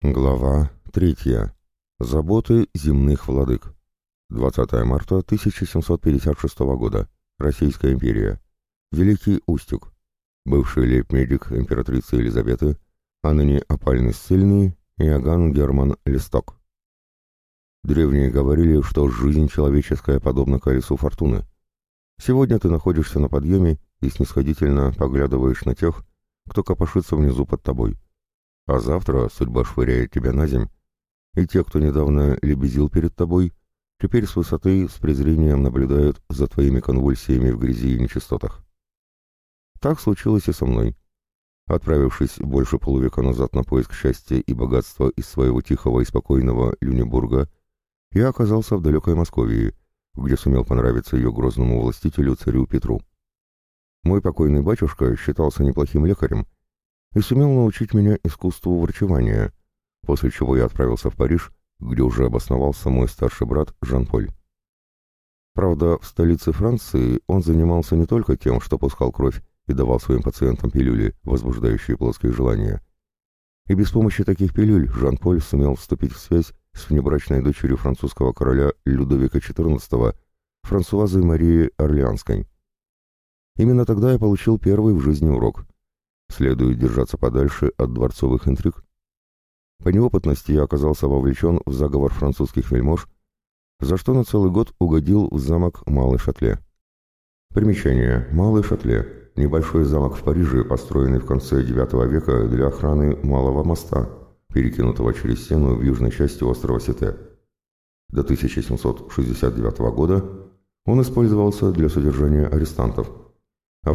Глава 3. Заботы земных владык. 20 марта 1756 года. Российская империя. Великий Устюг. Бывший лейб-медик императрицы Елизаветы, а ныне опальный ссыльный Иоганн Герман Листок. Древние говорили, что жизнь человеческая подобна колесу фортуны. Сегодня ты находишься на подъеме и снисходительно поглядываешь на тех, кто копошится внизу под тобой. А завтра судьба швыряет тебя на земь, и те, кто недавно лебезил перед тобой, теперь с высоты с презрением наблюдают за твоими конвульсиями в грязи и нечистотах. Так случилось и со мной. Отправившись больше полувека назад на поиск счастья и богатства из своего тихого и спокойного Люнебурга, я оказался в далекой Московии, где сумел понравиться ее грозному властителю царю Петру. Мой покойный батюшка считался неплохим лекарем и сумел научить меня искусству врачевания, после чего я отправился в Париж, где уже обосновался мой старший брат Жан-Поль. Правда, в столице Франции он занимался не только тем, что пускал кровь и давал своим пациентам пилюли, возбуждающие плотские желания. И без помощи таких пилюль Жан-Поль сумел вступить в связь с внебрачной дочерью французского короля Людовика XIV, Франсуазой Марии Орлеанской. Именно тогда я получил первый в жизни урок. Следует держаться подальше от дворцовых интриг. По неопытности я оказался вовлечен в заговор французских вельмож, за что на целый год угодил в замок Малый Шатле. Примечание. Малый Шатле. Небольшой замок в Париже, построенный в конце IX века для охраны Малого моста, перекинутого через Сену в южной части острова Сите. До 1769 года он использовался для содержания арестантов, а в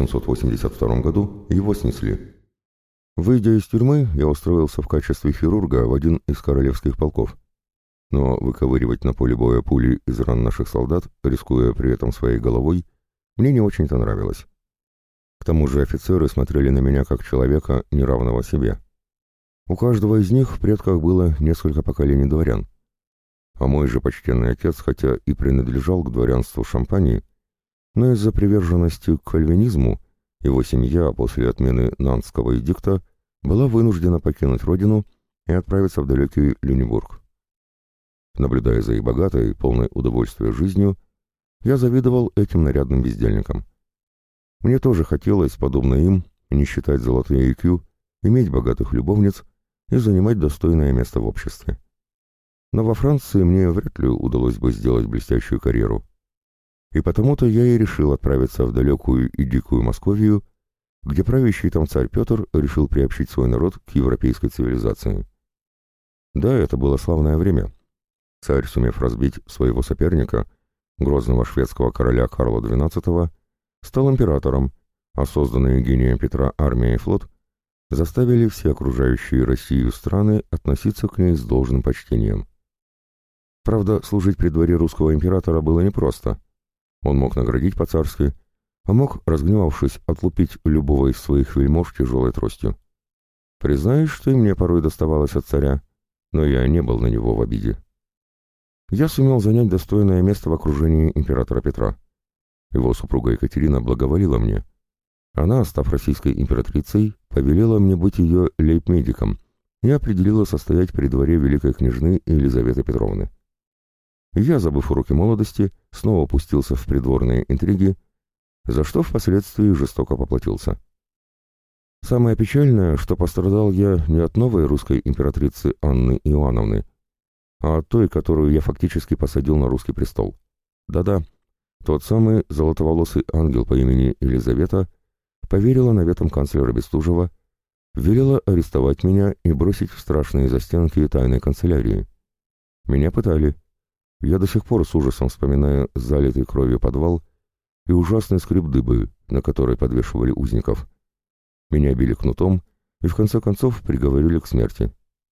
1782 году его снесли. Выйдя из тюрьмы, я устроился в качестве хирурга в один из королевских полков. Но выковыривать на поле боя пули из ран наших солдат, рискуя при этом своей головой, мне не очень-то нравилось. К тому же офицеры смотрели на меня как человека, неравного себе. У каждого из них в предках было несколько поколений дворян. А мой же почтенный отец, хотя и принадлежал к дворянству Шампании, но из-за приверженности к кальвинизму его семья после отмены Нантского эдикта была вынуждена покинуть родину и отправиться в далекий Люнебург. Наблюдая за их богатой, полной удовольствия жизнью, я завидовал этим нарядным бездельникам. Мне тоже хотелось, подобно им, не считать золотые IQ, иметь богатых любовниц и занимать достойное место в обществе. Но во Франции мне вряд ли удалось бы сделать блестящую карьеру. И потому-то я и решил отправиться в далекую и дикую Московию, где правящий там царь Петр решил приобщить свой народ к европейской цивилизации. Да, это было славное время. Царь, сумев разбить своего соперника, грозного шведского короля Карла XII, стал императором, а созданные гением Петра армия и флот заставили все окружающие Россию страны относиться к ней с должным почтением. Правда, служить при дворе русского императора было непросто. Он мог наградить по-царски, а мог, разгневавшись, отлупить любого из своих вельмож тяжелой тростью. Признаюсь, что и мне порой доставалось от царя, но я не был на него в обиде. Я сумел занять достойное место в окружении императора Петра. Его супруга Екатерина благоволила мне. Она, став российской императрицей, повелела мне быть ее лейб-медиком и определила состоять при дворе великой княжны Елизаветы Петровны. Я, забыв уроки молодости, снова пустился в придворные интриги, за что впоследствии жестоко поплатился. Самое печальное, что пострадал я не от новой русской императрицы Анны Иоанновны, а от той, которую я фактически посадил на русский престол. Да-да, тот самый золотоволосый ангел по имени Елизавета поверила наветам канцлера Бестужева, велела арестовать меня и бросить в страшные застенки тайной канцелярии. Меня пытали. Я до сих пор с ужасом вспоминаю залитый кровью подвал и ужасный скрип дыбы, на который подвешивали узников. Меня били кнутом и в конце концов приговорили к смерти.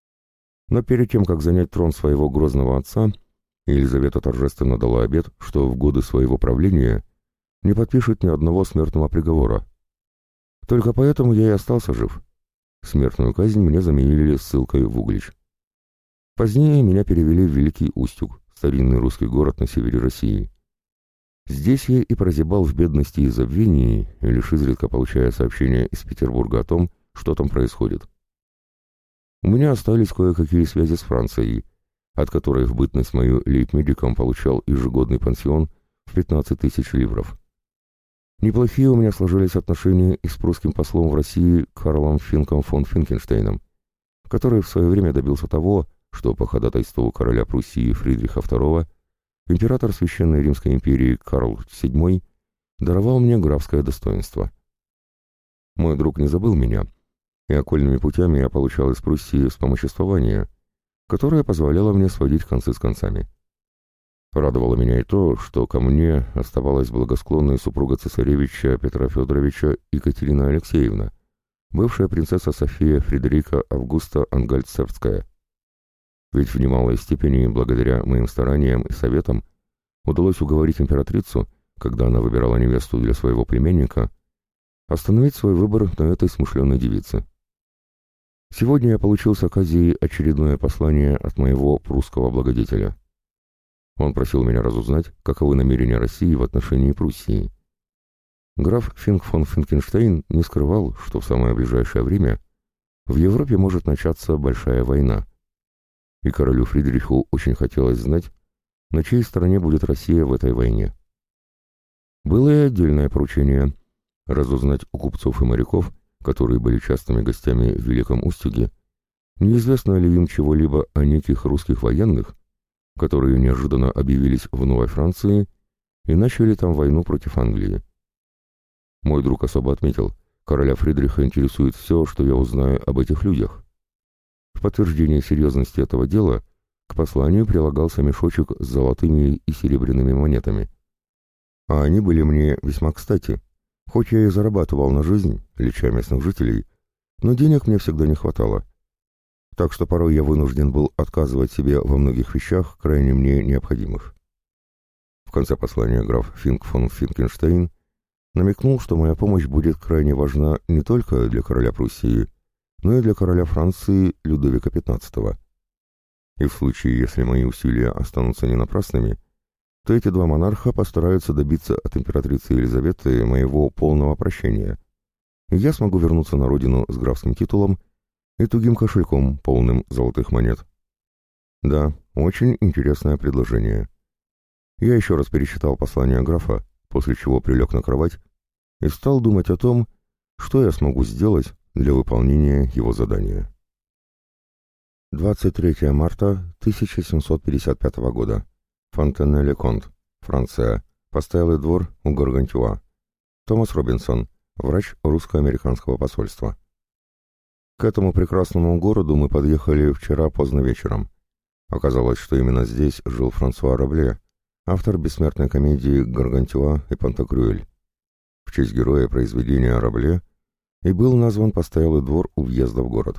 Но перед тем, как занять трон своего грозного отца, Елизавета торжественно дала обет, что в годы своего правления не подпишет ни одного смертного приговора. Только поэтому я и остался жив. Смертную казнь мне заменили ссылкой в Углич. Позднее меня перевели в Великий Устюг, старинный русский город на севере России. Здесь я и прозябал в бедности и забвении, лишь изредка получая сообщения из Петербурга о том, что там происходит. У меня остались кое-какие связи с Францией, от которой в бытность мою лейб-медиком получал ежегодный пансион в 15 тысяч ливров. Неплохие у меня сложились отношения и с прусским послом в России Карлом Финком фон Финкенштейном, который в свое время добился того, что по ходатайству короля Пруссии Фридриха II император Священной Римской империи Карл VII даровал мне графское достоинство. Мой друг не забыл меня, и окольными путями я получал из Пруссии вспомоществование, которое позволяло мне сводить концы с концами. Радовало меня и то, что ко мне оставалась благосклонная супруга цесаревича Петра Федоровича Екатерина Алексеевна, бывшая принцесса София Фредерика Августа Ангальцевская. Ведь в немалой степени, благодаря моим стараниям и советам, удалось уговорить императрицу, когда она выбирала невесту для своего племянника, остановить свой выбор на этой смышленой девице. Сегодня я получил с Аказии очередное послание от моего прусского благодетеля. Он просил меня разузнать, каковы намерения России в отношении Пруссии. Граф Финк фон Финкенштейн не скрывал, что в самое ближайшее время в Европе может начаться большая война, и королю Фридриху очень хотелось знать, на чьей стороне будет Россия в этой войне. Было и отдельное поручение — разузнать у купцов и моряков, которые были частыми гостями в Великом Устюге, неизвестно ли им чего-либо о неких русских военных, которые неожиданно объявились в Новой Франции и начали там войну против Англии. Мой друг особо отметил, короля Фридриха интересует все, что я узнаю об этих людях. В подтверждение серьезности этого дела к посланию прилагался мешочек с золотыми и серебряными монетами. А они были мне весьма кстати. Хоть я и зарабатывал на жизнь, леча местных жителей, но денег мне всегда не хватало. Так что порой я вынужден был отказывать себе во многих вещах, крайне мне необходимых. В конце послания граф Финк фон Финкенштейн намекнул, что моя помощь будет крайне важна не только для короля Пруссии, но и для короля Франции Людовика XV. И в случае, если мои усилия останутся не напрасными, то эти два монарха постараются добиться от императрицы Елизаветы моего полного прощения, и я смогу вернуться на родину с графским титулом и тугим кошельком, полным золотых монет. Да, очень интересное предложение. Я еще раз перечитал послание графа, после чего прилег на кровать и стал думать о том, что я смогу сделать для выполнения его задания. 23 марта 1755 года. Фонтенне-ле-Конт, Франция. Постоялый двор у Гаргантюа. Томас Робинсон, врач русско-американского посольства. К этому прекрасному городу мы подъехали вчера поздно вечером. Оказалось, что именно здесь жил Франсуа Рабле, автор бессмертной комедии «Гаргантюа и Пантагрюэль». В честь героя произведения Рабле и был назван постоялый двор у въезда в город.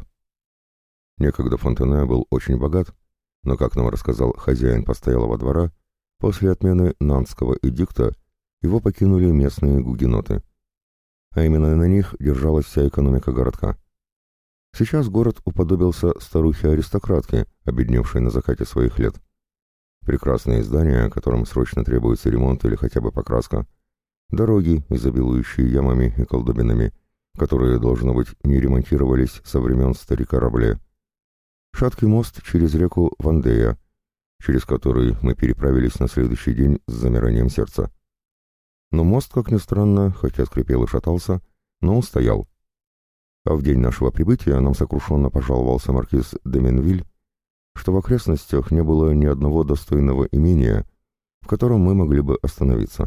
Некогда Фонтене был очень богат, но, как нам рассказал хозяин постоялого двора, после отмены Нантского эдикта его покинули местные гугеноты. А именно на них держалась вся экономика городка. Сейчас город уподобился старухе-аристократке, обедневшей на закате своих лет. Прекрасные здания, которым срочно требуется ремонт или хотя бы покраска, дороги, изобилующие ямами и колдобинами, которые, должно быть, не ремонтировались со времен старика Рабле, шаткий мост через реку Вандея, через который мы переправились на следующий день с замиранием сердца. Но мост, как ни странно, хотя скрипел и шатался, но он стоял. А в день нашего прибытия нам сокрушенно пожаловался маркиз де Менвиль, что в окрестностях не было ни одного достойного имения, в котором мы могли бы остановиться.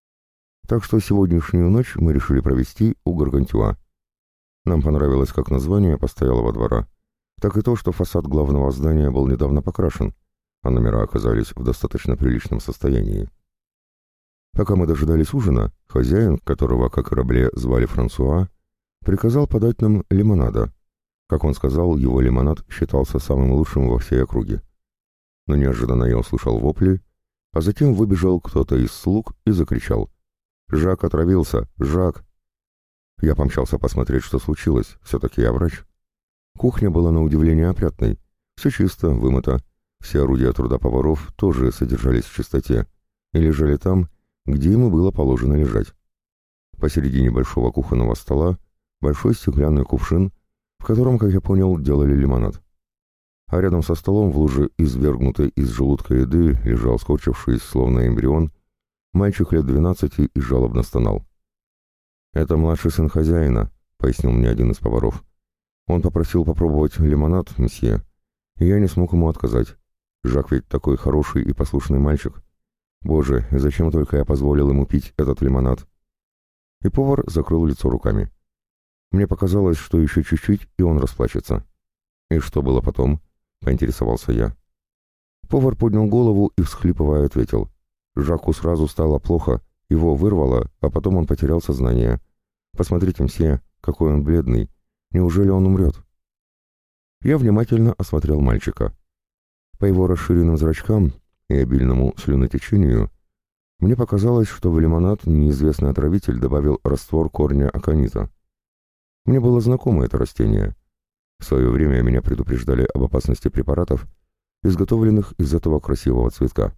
Так что сегодняшнюю ночь мы решили провести у Гаргантюа. Нам понравилось как название постоялого двора, так и то, что фасад главного здания был недавно покрашен, а номера оказались в достаточно приличном состоянии. Пока мы дожидались ужина, хозяин, которого, как и Рабле, звали Франсуа, приказал подать нам лимонада. Как он сказал, его лимонад считался самым лучшим во всей округе. Но неожиданно я услышал вопли, а затем выбежал кто-то из слуг и закричал: «Жак отравился! Жак!» Я помчался посмотреть, что случилось, все-таки я врач. Кухня была на удивление опрятной, все чисто, вымыто, все орудия труда поваров тоже содержались в чистоте и лежали там, где ему было положено лежать. Посередине большого кухонного стола большой стеклянный кувшин, в котором, как я понял, делали лимонад. А рядом со столом в луже извергнутой из желудка еды лежал, скорчившись, словно эмбрион, мальчик лет 12 и жалобно стонал. «Это младший сын хозяина», — пояснил мне один из поваров. «Он попросил попробовать лимонад, месье, и я не смог ему отказать. Жак ведь такой хороший и послушный мальчик. Боже, зачем только я позволил ему пить этот лимонад?» И повар закрыл лицо руками. Мне показалось, что еще чуть-чуть, и он расплачется. «И что было потом?» — поинтересовался я. Повар поднял голову и, всхлипывая, ответил. «Жаку сразу стало плохо, его вырвало, а потом он потерял сознание. Посмотрите, мсье, какой он бледный. Неужели он умрет?» Я внимательно осмотрел мальчика. По его расширенным зрачкам и обильному слюнотечению мне показалось, что в лимонад неизвестный отравитель добавил раствор корня аконита. Мне было знакомо это растение. В свое время меня предупреждали об опасности препаратов, изготовленных из этого красивого цветка.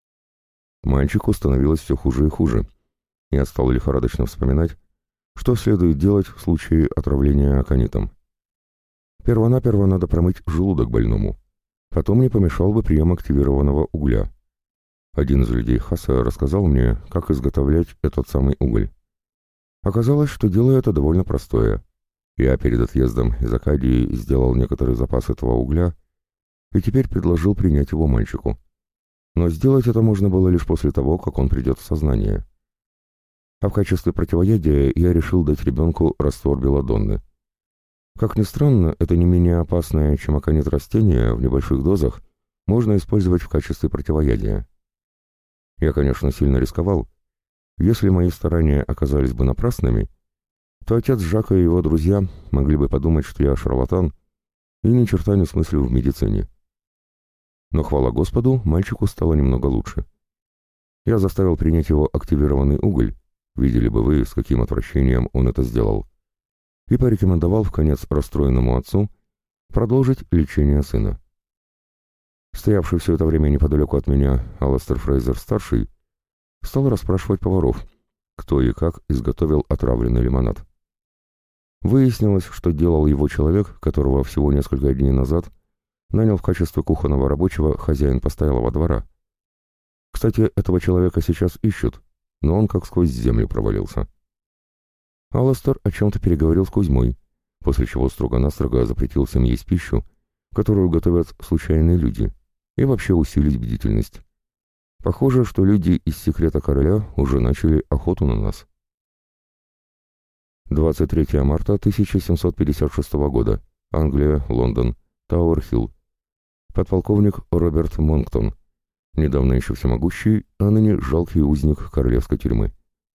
Мальчику становилось все хуже и хуже. Я стал лихорадочно вспоминать, что следует делать в случае отравления аконитом. Первонаперво надо промыть желудок больному. Потом не помешал бы прием активированного угля. Один из людей Хаса рассказал мне, как изготовлять этот самый уголь. Оказалось, что дело это довольно простое. Я перед отъездом из Акадии сделал некоторый запас этого угля и теперь предложил принять его мальчику. Но сделать это можно было лишь после того, как он придет в сознание. А в качестве противоядия я решил дать ребенку раствор белладонны. Как ни странно, это не менее опасное, чем аконит растения, в небольших дозах можно использовать в качестве противоядия. Я, конечно, сильно рисковал. Если мои старания оказались бы напрасными, то отец Жака и его друзья могли бы подумать, что я шарлатан и ни черта не смыслю в медицине. Но, хвала Господу, мальчику стало немного лучше. Я заставил принять его активированный уголь, видели бы вы, с каким отвращением он это сделал, и порекомендовал вконец расстроенному отцу продолжить лечение сына. Стоявший все это время неподалеку от меня Аластер Фрейзер-старший стал расспрашивать поваров, кто и как изготовил отравленный лимонад. Выяснилось, что делал его человек, которого всего несколько дней назад нанял в качестве кухонного рабочего хозяин постоялого двора. Кстати, этого человека сейчас ищут, но он как сквозь землю провалился. Аластер о чем-то переговорил с Кузьмой, после чего строго-настрого запретил всем есть пищу, которую готовят случайные люди, и вообще усилить бдительность. Похоже, что люди из секрета короля уже начали охоту на нас. 23 марта 1756 года. Англия, Лондон, Тауэр-Хилл. Подполковник Роберт Монктон, недавно еще всемогущий, а ныне жалкий узник королевской тюрьмы.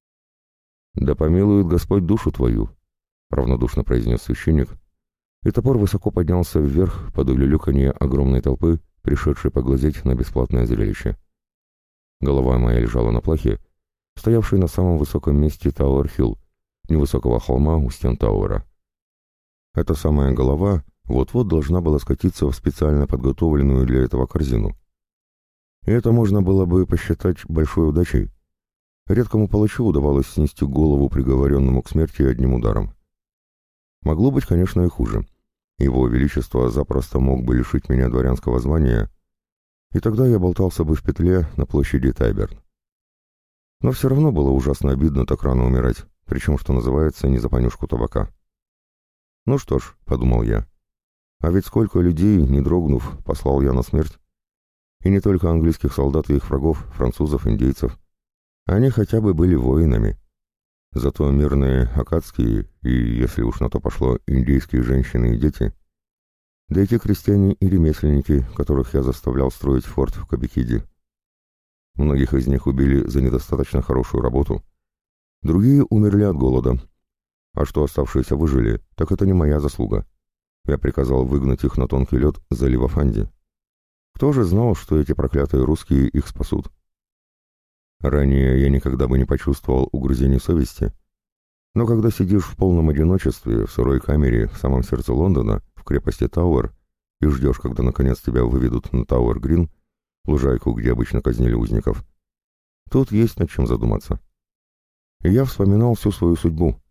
«Да помилует Господь душу твою», — равнодушно произнес священник, и топор высоко поднялся вверх под улюлюканье огромной толпы, пришедшей поглазеть на бесплатное зрелище. Голова моя лежала на плахе, стоявшей на самом высоком месте Тауэр-Хилл, невысокого холма у стен Тауэра. Эта самая голова вот-вот должна была скатиться в специально подготовленную для этого корзину. И это можно было бы посчитать большой удачей. Редкому палачу удавалось снести голову приговоренному к смерти одним ударом. Могло быть, конечно, и хуже. Его Величество запросто мог бы лишить меня дворянского звания, и тогда я болтался бы в петле на площади Тайберн. Но все равно было ужасно обидно так рано умирать, причем, что называется, не за понюшку табака. «Ну что ж», — подумал я, — «а ведь сколько людей, не дрогнув, послал я на смерть. И не только английских солдат и их врагов, французов, индейцев. Они хотя бы были воинами. Зато мирные акадские и, если уж на то пошло, индейские женщины и дети, да и те крестьяне и ремесленники, которых я заставлял строить форт в Кабикиде. Многих из них убили за недостаточно хорошую работу. Другие умерли от голода. А что оставшиеся выжили, так это не моя заслуга. Я приказал выгнать их на тонкий лед залива Фанди. Кто же знал, что эти проклятые русские их спасут? Ранее я никогда бы не почувствовал угрызений совести, но когда сидишь в полном одиночестве в сырой камере в самом сердце Лондона, в крепости Тауэр, и ждешь, когда наконец тебя выведут на Тауэр-Грин, лужайку, где обычно казнили узников, тут есть над чем задуматься. И я вспоминал всю свою судьбу,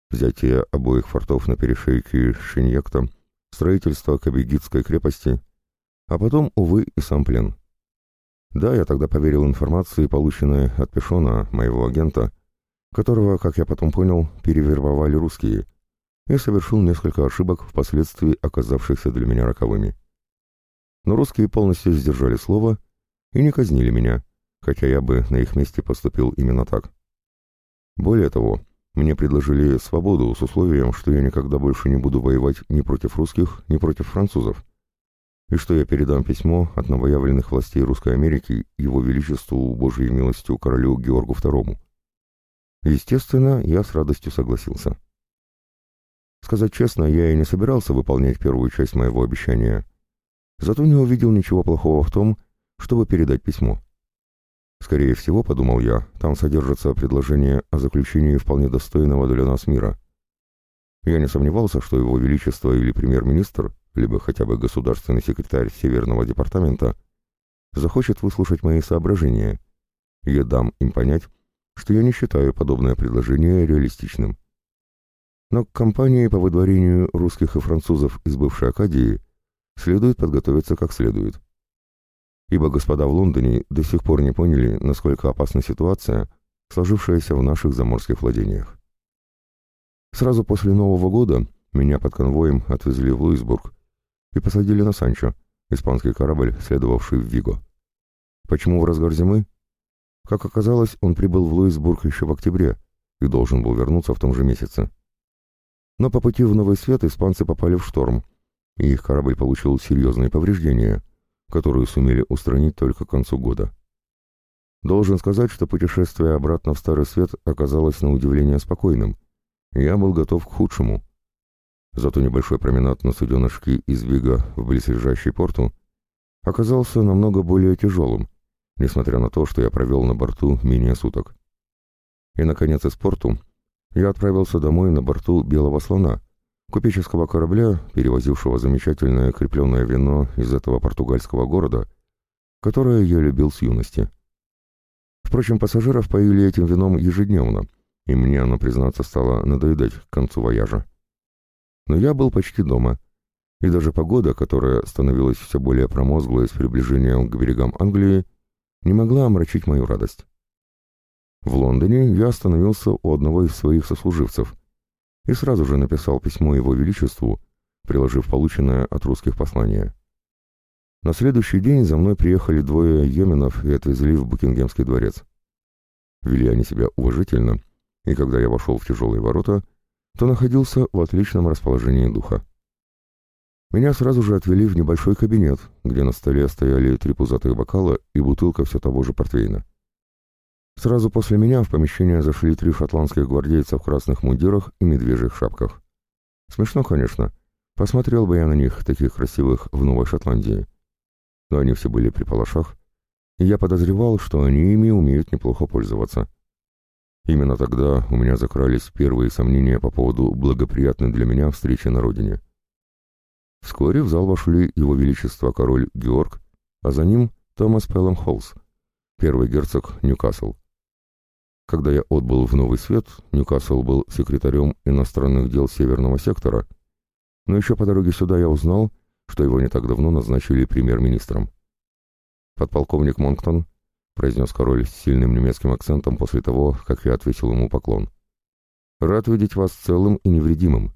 взятие обоих фортов на перешейке Шиньякта, строительство Кабегитской крепости, а потом, увы, и сам плен. Да, я тогда поверил информации, полученной от Пешона, моего агента, которого, как я потом понял, перевербовали русские, и совершил несколько ошибок, впоследствии оказавшихся для меня роковыми. Но русские полностью сдержали слово и не казнили меня, хотя я бы на их месте поступил именно так. Более того, мне предложили свободу с условием, что я никогда больше не буду воевать ни против русских, ни против французов, и что я передам письмо от новоявленных властей Русской Америки Его Величеству Божьей милостью королю Георгу II. Естественно, я с радостью согласился. Сказать честно, я и не собирался выполнять первую часть моего обещания, зато не увидел ничего плохого в том, чтобы передать письмо. Скорее всего, подумал я, там содержится предложение о заключении вполне достойного для нас мира. Я не сомневался, что Его Величество или премьер-министр, либо хотя бы государственный секретарь Северного департамента, захочет выслушать мои соображения, и я дам им понять, что я не считаю подобное предложение реалистичным. Но к кампании по выдворению русских и французов из бывшей Акадии следует подготовиться как следует. Ибо господа в Лондоне до сих пор не поняли, насколько опасна ситуация, сложившаяся в наших заморских владениях. Сразу после Нового года меня под конвоем отвезли в Луисбург и посадили на Санчо, испанский корабль, следовавший в Виго. Почему в разгар зимы? Как оказалось, он прибыл в Луисбург еще в октябре и должен был вернуться в том же месяце. Но по пути в Новый Свет испанцы попали в шторм, и их корабль получил серьезные повреждения, которые сумели устранить только к концу года. Должен сказать, что путешествие обратно в Старый Свет оказалось на удивление спокойным, и я был готов к худшему. Зато небольшой променад на суденышке из Виго в близлежащий порту оказался намного более тяжелым, несмотря на то, что я провел на борту менее суток. И, наконец, из порту я отправился домой на борту «Белого слона», купеческого корабля, перевозившего замечательное крепленное вино из этого португальского города, которое я любил с юности. Впрочем, пассажиров поили этим вином ежедневно, и мне оно, признаться, стало надоедать к концу вояжа. Но я был почти дома, и даже погода, которая становилась все более промозглой с приближением к берегам Англии, не могла омрачить мою радость. В Лондоне я остановился у одного из своих сослуживцев и сразу же написал письмо Его Величеству, приложив полученное от русских послание. На следующий день за мной приехали двое йеменов и отвезли в Букингемский дворец. Вели они себя уважительно, и когда я вошел в тяжелые ворота, то находился в отличном расположении духа. Меня сразу же отвели в небольшой кабинет, где на столе стояли 3 пузатых бокала и бутылка все того же портвейна. Сразу после меня в помещение зашли 3 шотландских гвардейца в красных мундирах и медвежьих шапках. Смешно, конечно. Посмотрел бы я на них, таких красивых, в Новой Шотландии. Но они все были при палашах, и я подозревал, что они ими умеют неплохо пользоваться. Именно тогда у меня закрались первые сомнения по поводу благоприятной для меня встречи на родине. Вскоре в зал вошли Его Величество король Георг, а за ним Томас Пеллам Холлс, первый герцог Ньюкасл. Когда я отбыл в Новый Свет, Ньюкасл был секретарем иностранных дел Северного сектора, но еще по дороге сюда я узнал, что его не так давно назначили премьер-министром. «Подполковник Монктон», — произнес король с сильным немецким акцентом после того, как я отвесил ему поклон. «Рад видеть вас целым и невредимым».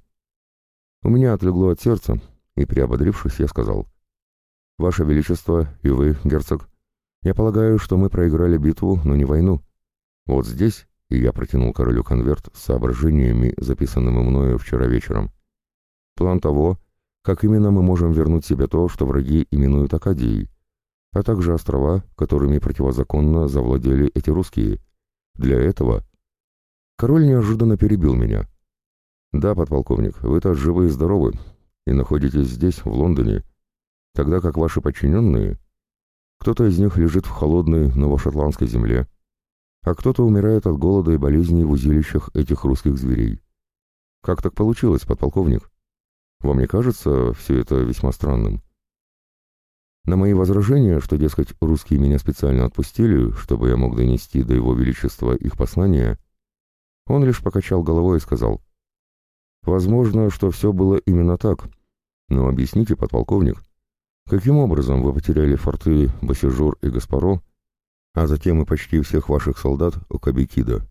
У меня отлегло от сердца, и, приободрившись, я сказал: «Ваше Величество и вы, герцог, я полагаю, что мы проиграли битву, но не войну. Вот здесь», — и я протянул королю конверт с соображениями, записанными мною вчера вечером, «план того, как именно мы можем вернуть себе то, что враги именуют Акадией, а также острова, которыми противозаконно завладели эти русские. Для этого...» Король неожиданно перебил меня. «Да, подполковник, вы-то живы и здоровы, и находитесь здесь, в Лондоне, тогда как ваши подчиненные, кто-то из них лежит в холодной новошотландской земле, а кто-то умирает от голода и болезней в узилищах этих русских зверей. Как так получилось, подполковник? Вам не кажется все это весьма странным?» На мои возражения, что, дескать, русские меня специально отпустили, чтобы я мог донести до Его Величества их послание, он лишь покачал головой и сказал: Возможно, что все было именно так. Но объясните, подполковник, каким образом вы потеряли форты Басижур и Гаспаро, а затем и почти всех ваших солдат у Кабикида?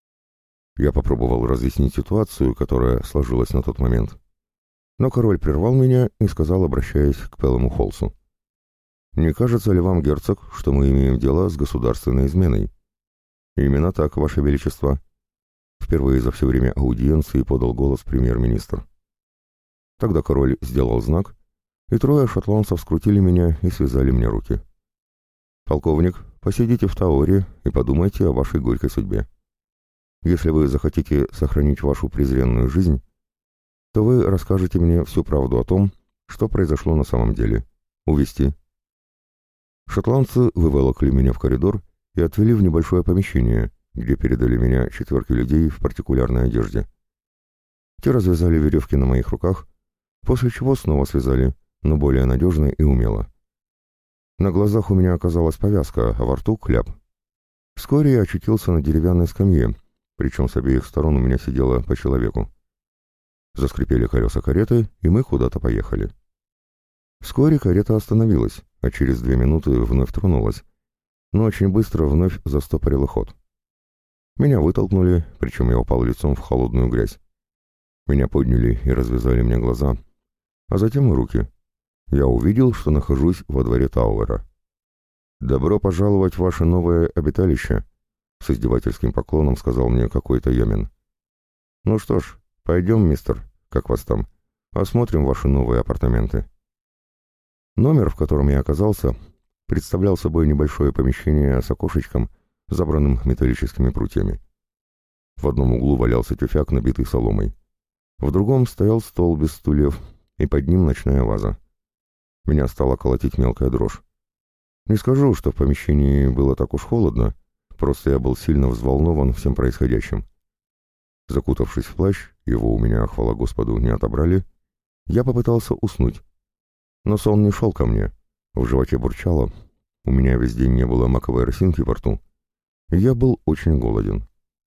Я попробовал разъяснить ситуацию, которая сложилась на тот момент. Но король прервал меня и сказал, обращаясь к Пелому Холсу: «Не кажется ли вам, герцог, что мы имеем дело с государственной изменой?» «Именно так, ваше величество», — впервые за все время аудиенции подал голос премьер-министр. Тогда король сделал знак, и трое шотландцев скрутили меня и связали мне руки. «Полковник, посидите в Тауэре и подумайте о вашей горькой судьбе. Если вы захотите сохранить вашу презренную жизнь, то вы расскажете мне всю правду о том, что произошло на самом деле. Увести». Шотландцы выволокли меня в коридор и отвели в небольшое помещение, где передали меня четверке людей в партикулярной одежде. Те развязали веревки на моих руках, после чего снова связали, но более надежно и умело. На глазах у меня оказалась повязка, а во рту кляп. Вскоре я очутился на деревянной скамье, причем с обеих сторон у меня сидело по человеку. Заскрипели колеса кареты, и мы куда-то поехали. Вскоре карета остановилась, а через 2 минуты вновь тронулась, но очень быстро вновь застопорила ход. Меня вытолкнули, причем я упал лицом в холодную грязь. Меня подняли и развязали мне глаза, а затем и руки. Я увидел, что нахожусь во дворе Тауэра. «Добро пожаловать в ваше новое обиталище», — с издевательским поклоном сказал мне какой-то йомен. «Ну что ж, пойдем, мистер, как вас там, осмотрим ваши новые апартаменты». Номер, в котором я оказался, представлял собой небольшое помещение с окошечком, забранным металлическими прутьями. В одном углу валялся тюфяк, набитый соломой. В другом стоял стол без стульев, и под ним ночная ваза. Меня стала колотить мелкая дрожь. Не скажу, что в помещении было так уж холодно, просто я был сильно взволнован всем происходящим. Закутавшись в плащ, его у меня, хвала Господу, не отобрали, я попытался уснуть. Но сон не шел ко мне, в животе бурчало, у меня весь день не было маковой росинки во рту, и я был очень голоден.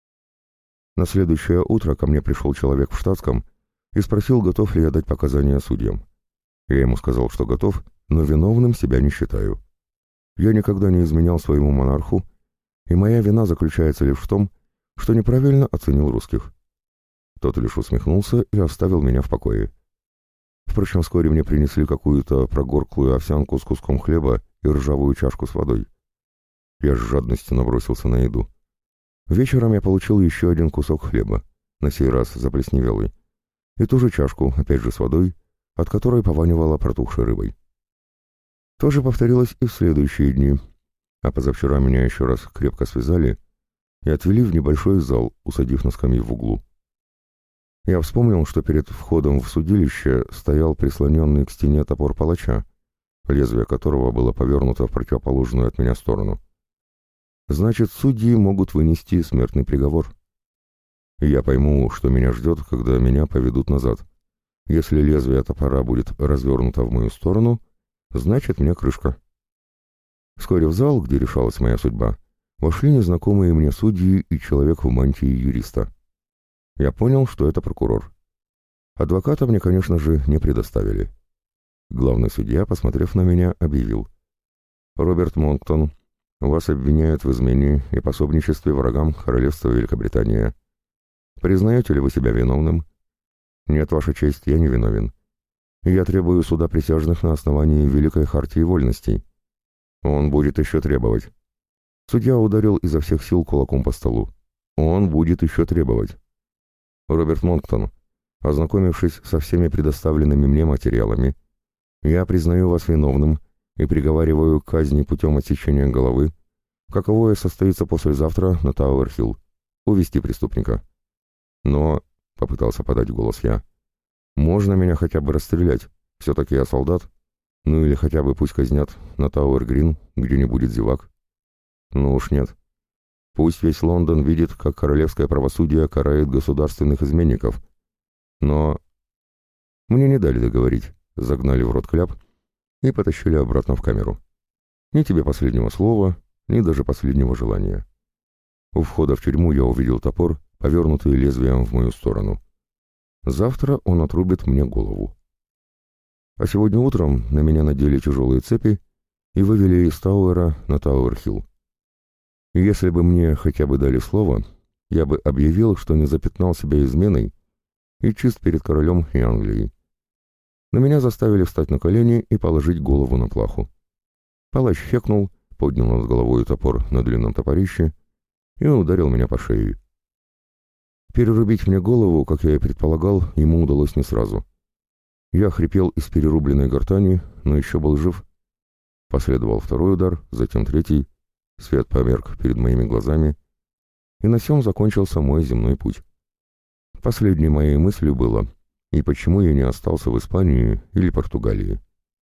На следующее утро ко мне пришел человек в штатском и спросил, готов ли я дать показания судьям. Я ему сказал, что готов, но виновным себя не считаю. Я никогда не изменял своему монарху, и моя вина заключается лишь в том, что неправильно оценил русских. Тот лишь усмехнулся и оставил меня в покое. Впрочем, вскоре мне принесли какую-то прогорклую овсянку с куском хлеба и ржавую чашку с водой. Я с жадностью набросился на еду. Вечером я получил еще один кусок хлеба, на сей раз заплесневелый, и ту же чашку, опять же с водой, от которой пованивало протухшей рыбой. То же повторилось и в следующие дни, а позавчера меня еще раз крепко связали и отвели в небольшой зал, усадив на скамью в углу. Я вспомнил, что перед входом в судилище стоял прислоненный к стене топор палача, лезвие которого было повернуто в противоположную от меня сторону. Значит, судьи могут вынести смертный приговор. Я пойму, что меня ждет, когда меня поведут назад. Если лезвие топора будет развернуто в мою сторону, значит, мне крышка. Вскоре в зал, где решалась моя судьба, вошли незнакомые мне судьи и человек в мантии юриста. Я понял, что это прокурор. Адвоката мне, конечно же, не предоставили. Главный судья, посмотрев на меня, объявил: «Роберт Монктон, вас обвиняют в измене и пособничестве врагам Королевства Великобритания. Признаете ли вы себя виновным?» «Нет, Ваша честь, я не виновен. Я требую суда присяжных на основании Великой Хартии Вольностей». «Он будет еще требовать». Судья ударил изо всех сил кулаком по столу. «Он будет еще требовать». «Роберт Монктон, ознакомившись со всеми предоставленными мне материалами, я признаю вас виновным и приговариваю к казни путем отсечения головы, каковое состоится послезавтра на Тауэр-Хилл. Увести преступника». «Но», — попытался подать голос я, — «можно меня хотя бы расстрелять? Все-таки я солдат. Ну или хотя бы пусть казнят на Тауэр-Грин, где не будет зевак». «Ну уж нет. Пусть весь Лондон видит, как королевское правосудие карает государственных изменников. Но...» Мне не дали договорить, загнали в рот кляп и потащили обратно в камеру. Ни тебе последнего слова, ни даже последнего желания. У входа в тюрьму я увидел топор, повернутый лезвием в мою сторону. Завтра он отрубит мне голову. А сегодня утром на меня надели тяжелые цепи и вывели из Тауэра на Тауэр-Хилл. Если бы мне хотя бы дали слово, я бы объявил, что не запятнал себя изменой и чист перед королем и Англией. Но меня заставили встать на колени и положить голову на плаху. Палач хекнул, поднял над головой топор на длинном топорище и ударил меня по шее. Перерубить мне голову, как я и предполагал, ему удалось не сразу. Я хрипел из перерубленной гортани, но еще был жив. Последовал второй удар, затем третий. Свет померк перед моими глазами, и на сём закончился мой земной путь. Последней моей мыслью было, и почему я не остался в Испании или Португалии.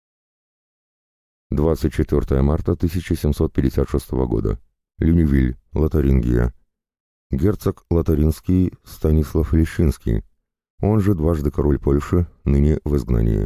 24 марта 1756 года. Люневиль, Лотарингия. Герцог Лотаринский Станислав Лещинский, он же дважды король Польши, ныне в изгнании.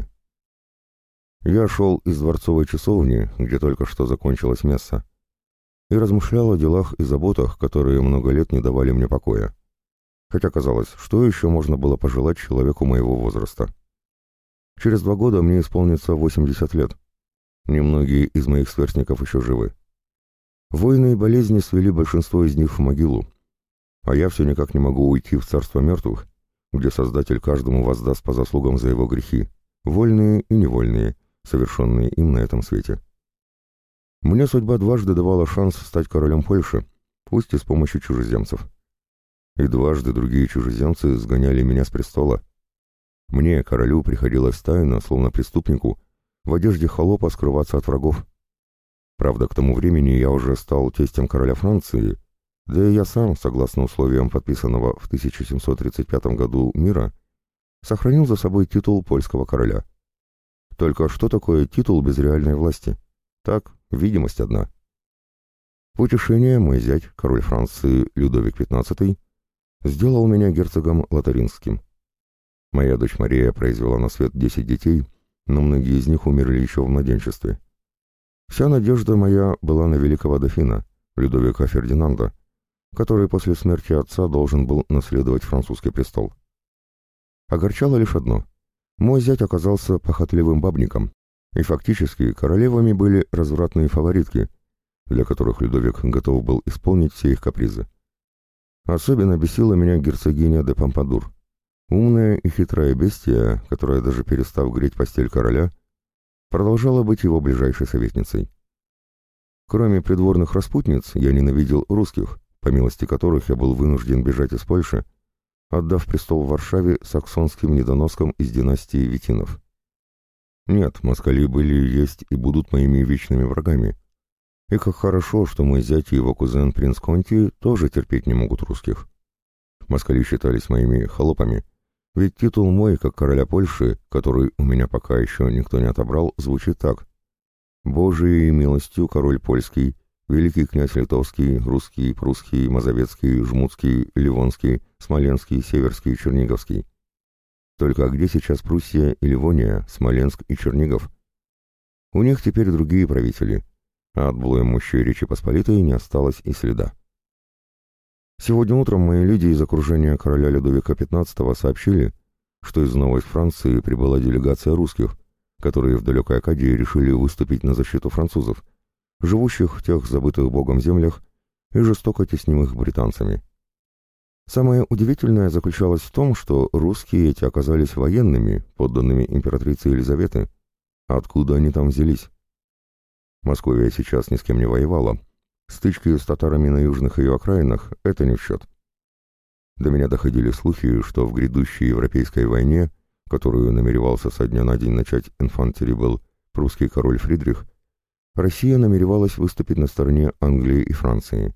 Я шел из дворцовой часовни, где только что закончилась месса, и размышлял о делах и заботах, которые много лет не давали мне покоя. Хотя казалось, что еще можно было пожелать человеку моего возраста. Через 2 года мне исполнится 80 лет. Немногие из моих сверстников еще живы. Войны и болезни свели большинство из них в могилу, а я все никак не могу уйти в царство мертвых, где Создатель каждому воздаст по заслугам за его грехи, вольные и невольные, совершенные им на этом свете. Мне судьба дважды давала шанс стать королем Польши, пусть и с помощью чужеземцев. И дважды другие чужеземцы сгоняли меня с престола. Мне, королю, приходилось тайно, словно преступнику, в одежде холопа скрываться от врагов. Правда, к тому времени я уже стал тестем короля Франции, да и я сам, согласно условиям подписанного в 1735 году мира, сохранил за собой титул польского короля. Только что такое титул без реальной власти? Так, видимость одна. В утешение мой зять, король Франции Людовик XV, сделал меня герцогом Лотаринским. Моя дочь Мария произвела на свет 10 детей, но многие из них умерли еще в младенчестве. Вся надежда моя была на великого дофина, Людовика Фердинанда, который после смерти отца должен был наследовать французский престол. Огорчало лишь одно. Мой зять оказался похотливым бабником, и фактически королевами были развратные фаворитки, для которых Людовик готов был исполнить все их капризы. Особенно бесила меня герцогиня де Помпадур, умная и хитрая бестия, которая, даже перестав греть постель короля, продолжала быть его ближайшей советницей. Кроме придворных распутниц, я ненавидел русских, по милости которых я был вынужден бежать из Польши, отдав престол в Варшаве саксонским недоноскам из династии Витинов. Нет, москали были, есть и будут моими вечными врагами. И как хорошо, что мой зять и его кузен принц Конти тоже терпеть не могут русских. Москали считались моими холопами, ведь титул мой, как короля Польши, который у меня пока еще никто не отобрал, звучит так: «Божией милостью король польский, великий князь литовский, русский, прусский, мазовецкий, жмутский, ливонский, смоленский, северский, черниговский». Только где сейчас Пруссия и Ливония, Смоленск и Чернигов? У них теперь другие правители, а от былой Речи Посполитой не осталось и следа. Сегодня утром мои люди из окружения короля Людовика XV сообщили, что из Новой Франции прибыла делегация русских, которые в далекой Акадии решили выступить на защиту французов, живущих в тех забытых богом землях и жестоко теснимых британцами. Самое удивительное заключалось в том, что русские эти оказались военными, подданными императрицы Елизаветы. Откуда они там взялись? Московия сейчас ни с кем не воевала. Стычки с татарами на южных ее окраинах — это не в счет. До меня доходили слухи, что в грядущей европейской войне, которую намеревался со дня на день начать инфант-террибл прусский король Фридрих, Россия намеревалась выступить на стороне Англии и Франции.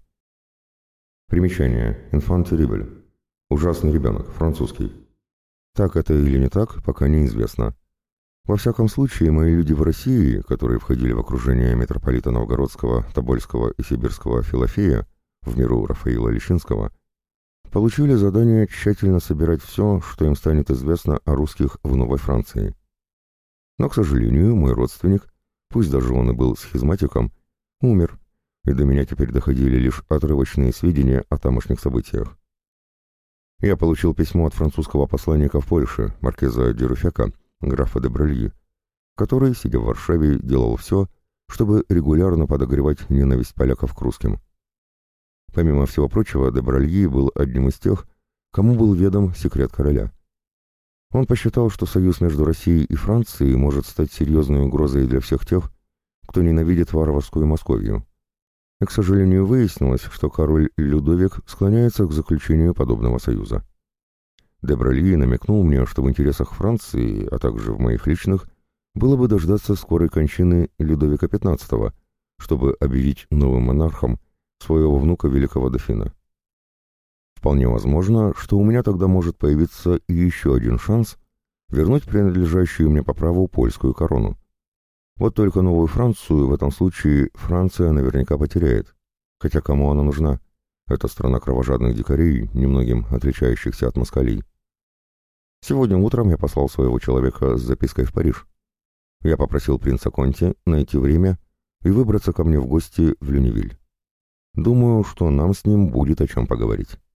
Примечание. Инфант-террибль. Ужасный ребенок. Французский. Так это или не так, пока неизвестно. Во всяком случае, мои люди в России, которые входили в окружение митрополита Новгородского, Тобольского и Сибирского Филофея, в миру Рафаила Лещинского, получили задание тщательно собирать все, что им станет известно о русских в Новой Франции. Но, к сожалению, мой родственник, пусть даже он и был схизматиком, умер, и до меня теперь доходили лишь отрывочные сведения о тамошних событиях. Я получил письмо от французского посланника в Польше, маркиза де Руфяка, графа де Бральи, который, сидя в Варшаве, делал все, чтобы регулярно подогревать ненависть поляков к русским. Помимо всего прочего, де Бральи был одним из тех, кому был ведом секрет короля. Он посчитал, что союз между Россией и Францией может стать серьезной угрозой для всех тех, кто ненавидит варварскую Московию. И, к сожалению, выяснилось, что король Людовик склоняется к заключению подобного союза. Де Бральи намекнул мне, что в интересах Франции, а также в моих личных, было бы дождаться скорой кончины Людовика XV, чтобы объявить новым монархом своего внука великого дофина. Вполне возможно, что у меня тогда может появиться и еще один шанс вернуть принадлежащую мне по праву польскую корону. Вот только новую Францию в этом случае Франция наверняка потеряет. Хотя кому она нужна? Это страна кровожадных дикарей, немногим отличающихся от москалей. Сегодня утром я послал своего человека с запиской в Париж. Я попросил принца Конти найти время и выбраться ко мне в гости в Люневиль. Думаю, что нам с ним будет о чем поговорить.